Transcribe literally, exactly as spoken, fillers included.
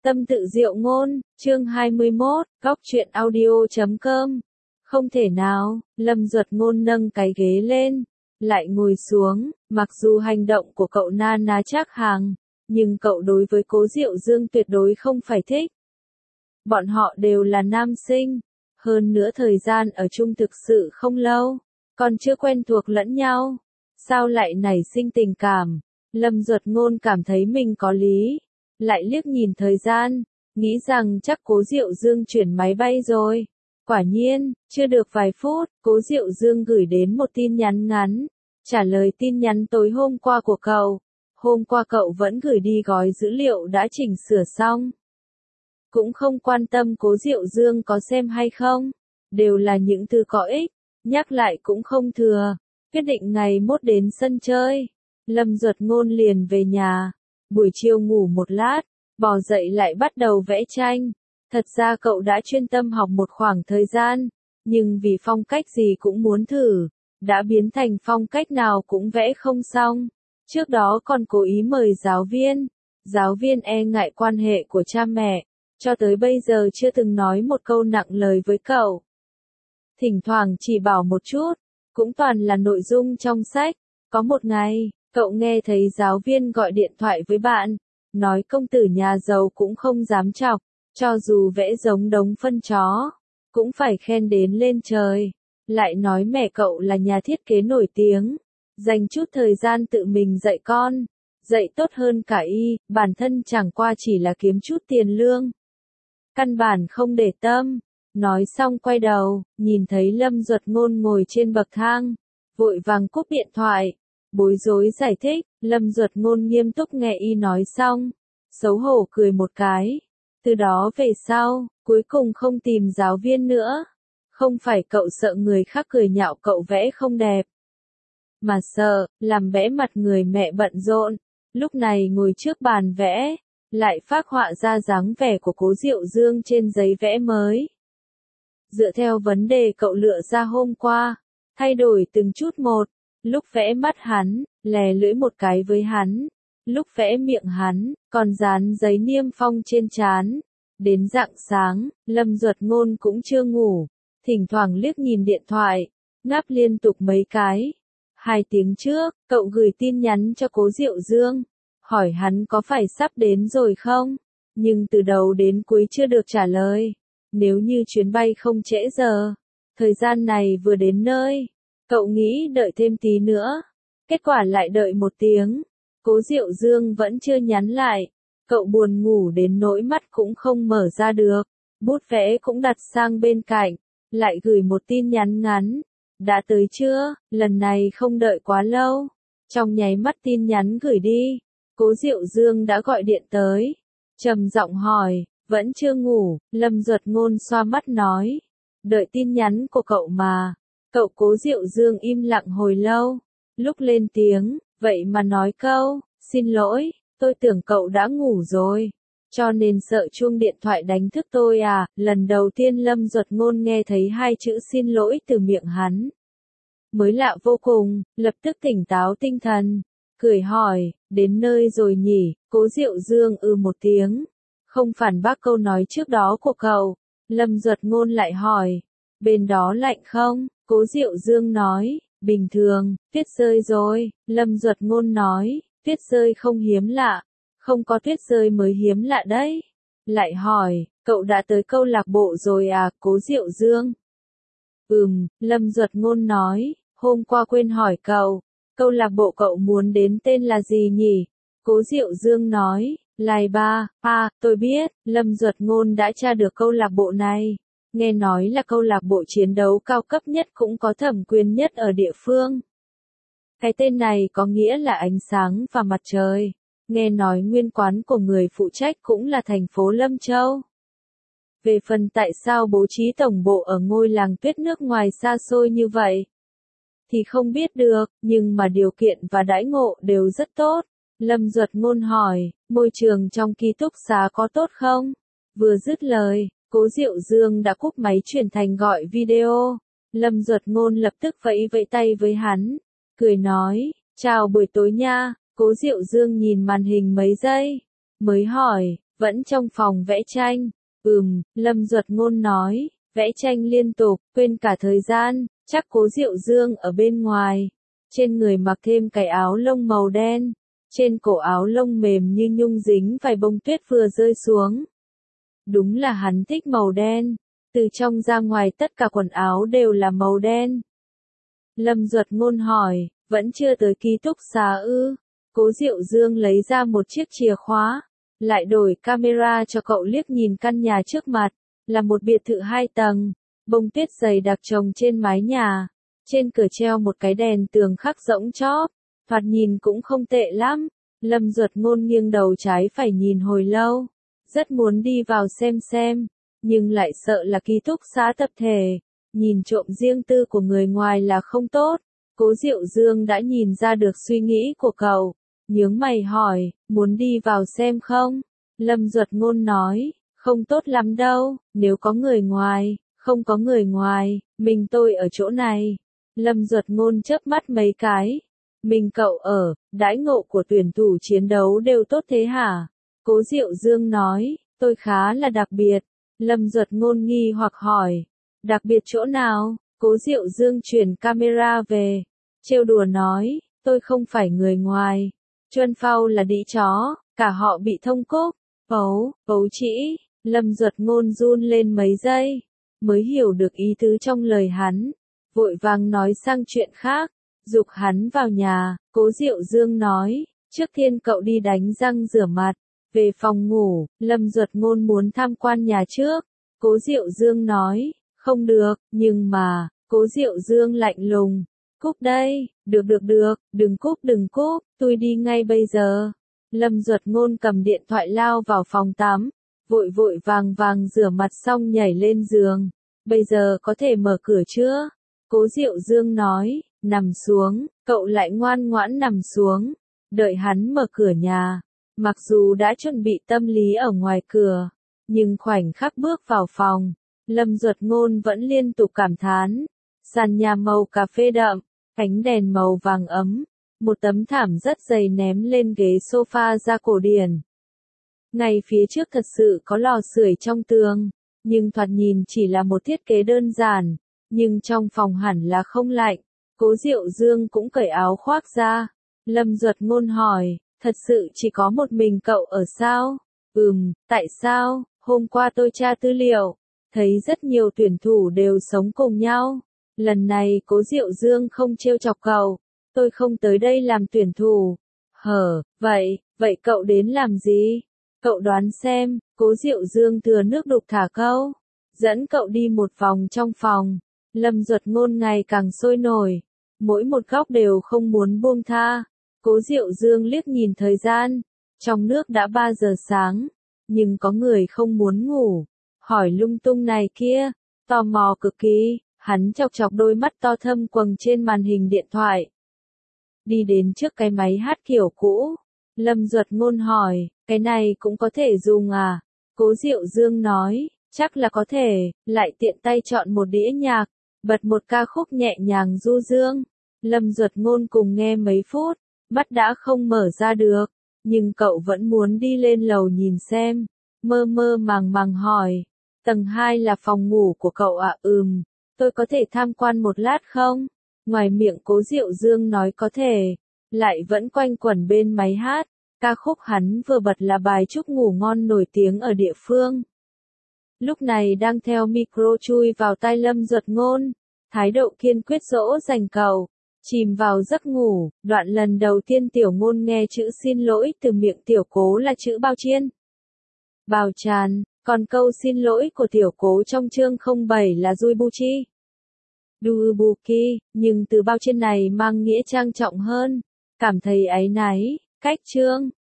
Tâm tự diệu ngôn, chương hai mươi mốt, góc truyện audio chấm com. Không thể nào, Lâm Duật Ngôn nâng cái ghế lên, lại ngồi xuống, mặc dù hành động của cậu na ná Trác Hàng, nhưng cậu đối với Cố Diệu Dương tuyệt đối không phải thích. Bọn họ đều là nam sinh, hơn nữa thời gian ở chung thực sự không lâu, còn chưa quen thuộc lẫn nhau, sao lại nảy sinh tình cảm. Lâm Duật Ngôn cảm thấy mình có lý, lại liếc nhìn thời gian, nghĩ rằng chắc Cố Diệu Dương chuyển máy bay rồi. Quả nhiên, chưa được vài phút, Cố Diệu Dương gửi đến một tin nhắn ngắn, trả lời tin nhắn tối hôm qua của cậu. Hôm qua cậu vẫn gửi đi gói dữ liệu đã chỉnh sửa xong. Cũng không quan tâm Cố Diệu Dương có xem hay không, đều là những thứ có ích, nhắc lại cũng không thừa. Quyết định ngày mốt đến sân chơi, Lâm Duật Ngôn liền về nhà. Buổi chiều ngủ một lát, bò dậy lại bắt đầu vẽ tranh. Thật ra cậu đã chuyên tâm học một khoảng thời gian, nhưng vì phong cách gì cũng muốn thử, đã biến thành phong cách nào cũng vẽ không xong. Trước đó còn cố ý mời giáo viên, giáo viên e ngại quan hệ của cha mẹ, cho tới bây giờ chưa từng nói một câu nặng lời với cậu. Thỉnh thoảng chỉ bảo một chút, cũng toàn là nội dung trong sách. Có một ngày, cậu nghe thấy giáo viên gọi điện thoại với bạn, nói công tử nhà giàu cũng không dám chọc, cho dù vẽ giống đống phân chó, cũng phải khen đến lên trời. Lại nói mẹ cậu là nhà thiết kế nổi tiếng, dành chút thời gian tự mình dạy con, dạy tốt hơn cả y, bản thân chẳng qua chỉ là kiếm chút tiền lương. Căn bản không để tâm. Nói xong quay đầu, nhìn thấy Lâm Duật Ngôn ngồi trên bậc thang, vội vàng cúp điện thoại, bối rối giải thích. Lâm Duật Ngôn nghiêm túc nghe y nói xong, xấu hổ cười một cái. Từ đó về sau, cuối cùng không tìm giáo viên nữa. Không phải cậu sợ người khác cười nhạo cậu vẽ không đẹp, mà sợ, làm vẽ mặt người mẹ bận rộn. Lúc này ngồi trước bàn vẽ, lại phác họa ra dáng vẻ của Cố Diệu Dương trên giấy vẽ mới. Dựa theo vấn đề cậu lựa ra hôm qua, thay đổi từng chút một, lúc vẽ mắt hắn, lè lưỡi một cái với hắn, lúc vẽ miệng hắn, còn dán giấy niêm phong trên trán. Đến rạng sáng, Lâm Duật Ngôn cũng chưa ngủ, thỉnh thoảng liếc nhìn điện thoại, ngáp liên tục mấy cái. Hai tiếng trước, cậu gửi tin nhắn cho Cố Diệu Dương, hỏi hắn có phải sắp đến rồi không, nhưng từ đầu đến cuối chưa được trả lời. Nếu như chuyến bay không trễ giờ, thời gian này vừa đến nơi, cậu nghĩ đợi thêm tí nữa. Kết quả lại đợi một tiếng, Cố Diệu Dương vẫn chưa nhắn lại. Cậu buồn ngủ đến nỗi mắt cũng không mở ra được, bút vẽ cũng đặt sang bên cạnh, lại gửi một tin nhắn ngắn. Đã tới chưa? Lần này không đợi quá lâu. Trong nháy mắt tin nhắn gửi đi, Cố Diệu Dương đã gọi điện tới, trầm giọng hỏi. Vẫn chưa ngủ, Lâm Duật Ngôn xoa mắt nói. Đợi tin nhắn của cậu mà. Cậu Cố Diệu Dương im lặng hồi lâu, lúc lên tiếng, vậy mà nói câu, xin lỗi, tôi tưởng cậu đã ngủ rồi, cho nên sợ chuông điện thoại đánh thức tôi à. Lần đầu tiên Lâm Duật Ngôn nghe thấy hai chữ xin lỗi từ miệng hắn, mới lạ vô cùng, lập tức tỉnh táo tinh thần, cười hỏi, đến nơi rồi nhỉ? Cố Diệu Dương ư một tiếng, không phản bác câu nói trước đó của cậu. Lâm Duật Ngôn lại hỏi, bên đó lạnh không? Cố Diệu Dương nói, bình thường, tuyết rơi rồi. Lâm Duật Ngôn nói, tuyết rơi không hiếm lạ, không có tuyết rơi mới hiếm lạ đấy. Lại hỏi, cậu đã tới câu lạc bộ rồi à? Cố Diệu Dương. Ừm, Lâm Duật Ngôn nói, hôm qua quên hỏi cậu, câu lạc bộ cậu muốn đến tên là gì nhỉ? Cố Diệu Dương nói, Lai Ba. À, tôi biết. Lâm Duật Ngôn đã tra được câu lạc bộ này, nghe nói là câu lạc bộ chiến đấu cao cấp nhất cũng có thẩm quyền nhất ở địa phương. Cái tên này có nghĩa là ánh sáng và mặt trời. Nghe nói nguyên quán của người phụ trách cũng là thành phố Lâm Châu. Về phần tại sao bố trí tổng bộ ở ngôi làng tuyết nước ngoài xa xôi như vậy, thì không biết được, nhưng mà điều kiện và đãi ngộ đều rất tốt. Lâm Duật Ngôn hỏi, môi trường trong ký túc xá có tốt không? Vừa dứt lời, Cố Diệu Dương đã cúp máy chuyển thành gọi video. Lâm Duật Ngôn lập tức vẫy vẫy tay với hắn, cười nói, chào buổi tối nha. Cố Diệu Dương nhìn màn hình mấy giây, mới hỏi, Vẫn trong phòng vẽ tranh. Ừm, Lâm Duật Ngôn nói, vẽ tranh liên tục, quên cả thời gian, chắc Cố Diệu Dương ở bên ngoài. Trên người mặc thêm cái áo lông màu đen, trên cổ áo lông mềm như nhung dính vài bông tuyết vừa rơi xuống. Đúng là hắn thích màu đen, từ trong ra ngoài tất cả quần áo đều là màu đen. Lâm Duật Ngôn hỏi, vẫn chưa tới ký túc xá ư? Cố Diệu Dương lấy ra một chiếc chìa khóa, lại đổi camera cho cậu liếc nhìn căn nhà trước mặt, là một biệt thự hai tầng, bông tuyết dày đặc trồng trên mái nhà, trên cửa treo một cái đèn tường khắc rỗng chóp, thoạt nhìn cũng không tệ lắm. Lâm Duật Ngôn nghiêng đầu trái phải nhìn hồi lâu, rất muốn đi vào xem xem, nhưng lại sợ là ký túc xá tập thể, nhìn trộm riêng tư của người ngoài là không tốt. Cố Diệu Dương đã nhìn ra được suy nghĩ của cậu, nhướng mày hỏi, muốn đi vào xem không? Lâm Duật Ngôn nói, không tốt lắm đâu, nếu có người ngoài, không có người ngoài, mình tôi ở chỗ này. Lâm Duật Ngôn chớp mắt mấy cái, mình cậu ở, đãi ngộ của tuyển thủ chiến đấu đều tốt thế hả? Cố Diệu Dương nói, tôi khá là đặc biệt. Lâm Duật Ngôn nghi hoặc hỏi, đặc biệt chỗ nào? Cố Diệu Dương chuyển camera về, trêu đùa nói, tôi không phải người ngoài. Chuân Phao là đĩ chó, cả họ bị thông cốc, pấu, pấu trĩ. Lâm Duật Ngôn run lên mấy giây, mới hiểu được ý tứ trong lời hắn, vội vàng nói sang chuyện khác, giục hắn vào nhà. Cố Diệu Dương nói, trước tiên cậu đi đánh răng rửa mặt, về phòng ngủ. Lâm Duật Ngôn muốn tham quan nhà trước, Cố Diệu Dương nói, không được, nhưng mà, Cố Diệu Dương lạnh lùng, cúp đây, được được được, đừng cúp đừng cúp, tôi đi ngay bây giờ. Lâm Duật Ngôn cầm điện thoại lao vào phòng tắm, vội vội vàng vàng rửa mặt xong nhảy lên giường, bây giờ có thể mở cửa chưa? Cố Diệu Dương nói, nằm xuống, cậu lại ngoan ngoãn nằm xuống, đợi hắn mở cửa nhà. Mặc dù đã chuẩn bị tâm lý ở ngoài cửa, nhưng khoảnh khắc bước vào phòng, Lâm Duật Ngôn vẫn liên tục cảm thán. Sàn nhà màu cà phê đậm, ánh đèn màu vàng ấm, một tấm thảm rất dày ném lên ghế sofa da cổ điển. Ngay phía trước thật sự có lò sưởi trong tường, nhưng thoạt nhìn chỉ là một thiết kế đơn giản, nhưng trong phòng hẳn là không lạnh. Cố Diệu Dương cũng cởi áo khoác ra. Lâm Duật Ngôn hỏi, thật sự chỉ có một mình cậu ở sao? Ừm, tại sao? Hôm qua tôi tra tư liệu, thấy rất nhiều tuyển thủ đều sống cùng nhau. Lần này Cố Diệu Dương không trêu chọc cậu, tôi không tới đây làm tuyển thủ. Hở, vậy, vậy cậu đến làm gì? Cậu đoán xem. Cố Diệu Dương thừa nước đục thả câu, dẫn cậu đi một vòng trong phòng. Lâm Duật Ngôn ngày càng sôi nổi, mỗi một góc đều không muốn buông tha. Cố Diệu Dương liếc nhìn thời gian, trong nước đã ba giờ sáng, nhưng có người không muốn ngủ, hỏi lung tung này kia, tò mò cực kỳ. Hắn chọc chọc đôi mắt to thâm quầng trên màn hình điện thoại. Đi đến trước cái máy hát kiểu cũ. Lâm Duật Ngôn hỏi, cái này cũng có thể dùng à? Cố Diệu Dương nói, chắc là có thể, lại tiện tay chọn một đĩa nhạc, bật một ca khúc nhẹ nhàng du dương. Lâm Duật Ngôn cùng nghe mấy phút, mắt đã không mở ra được, nhưng cậu vẫn muốn đi lên lầu nhìn xem. Mơ mơ màng màng hỏi, tầng hai là phòng ngủ của cậu ạ? À? Ừm. Tôi có thể tham quan một lát không? Ngoài miệng Cố Diệu Dương nói có thể, lại vẫn quanh quẩn bên máy hát. Ca khúc hắn vừa bật là bài chúc ngủ ngon nổi tiếng ở địa phương. Lúc này đang theo micro chui vào tai Lâm Duật Ngôn, thái độ kiên quyết dỗ dành cậu, chìm vào giấc ngủ. Đoạn lần đầu tiên Tiểu Ngôn nghe chữ xin lỗi từ miệng Tiểu Cố là chữ bao chiên. Bào tràn. Còn câu xin lỗi của Tiểu Cố trong chương không bảy là Duibuchi. Duibuki, nhưng từ bao trên này mang nghĩa trang trọng hơn, cảm thấy áy náy, cách chương.